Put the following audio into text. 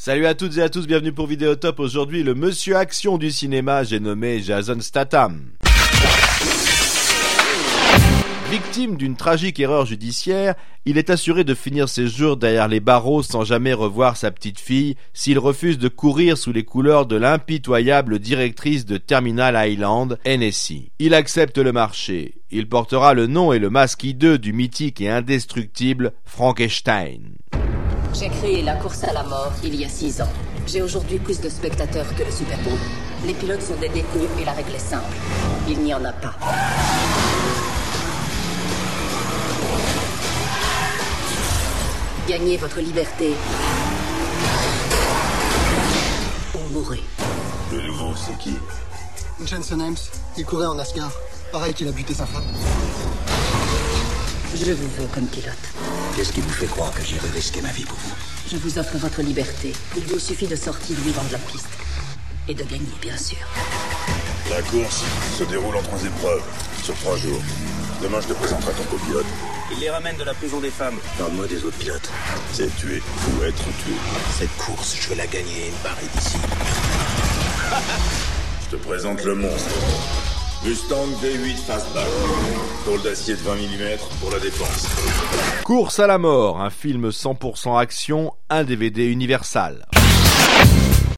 Salut à toutes et à tous, bienvenue pour Vidéotop. Aujourd'hui, le monsieur action du cinéma, j'ai nommé Jason Statham. Victime d'une tragique erreur judiciaire, il est assuré de finir ses jours derrière les barreaux sans jamais revoir sa petite fille s'il refuse de courir sous les couleurs de l'impitoyable directrice de Terminal Island, NSC. Il accepte le marché. Il portera le nom et le masque hideux du mythique et indestructible Frankenstein. J'ai créé la course à la mort il y a 6 ans. J'ai aujourd'hui plus de spectateurs que le Super Bowl. Les pilotes sont des détenus et la règle est simple. Il n'y en a pas. Gagnez votre liberté. Ou mourrez. Le nouveau, c'est qui? Jensen Ames, il courait en NASCAR. Pareil qu'il a buté sa femme. Je vous veux comme pilote. Qu'est-ce qui vous fait croire que j'irai risquer ma vie pour vous? Je vous offre votre liberté. Il vous suffit de sortir vivant de la piste. Et de gagner, bien sûr. La course se déroule en 3 épreuves, sur 3 jours. Demain, je te présenterai ton copilote. Il les ramène de la prison des femmes. Parle-moi des autres pilotes. C'est tuer ou être tué. Cette course, je veux la gagner et me barrer d'ici. Je te présente le monstre. Mustang V8 Fastback. Tôle d'acier de 20 mm pour la défense. Course à la mort, un film 100% action, un DVD Universal.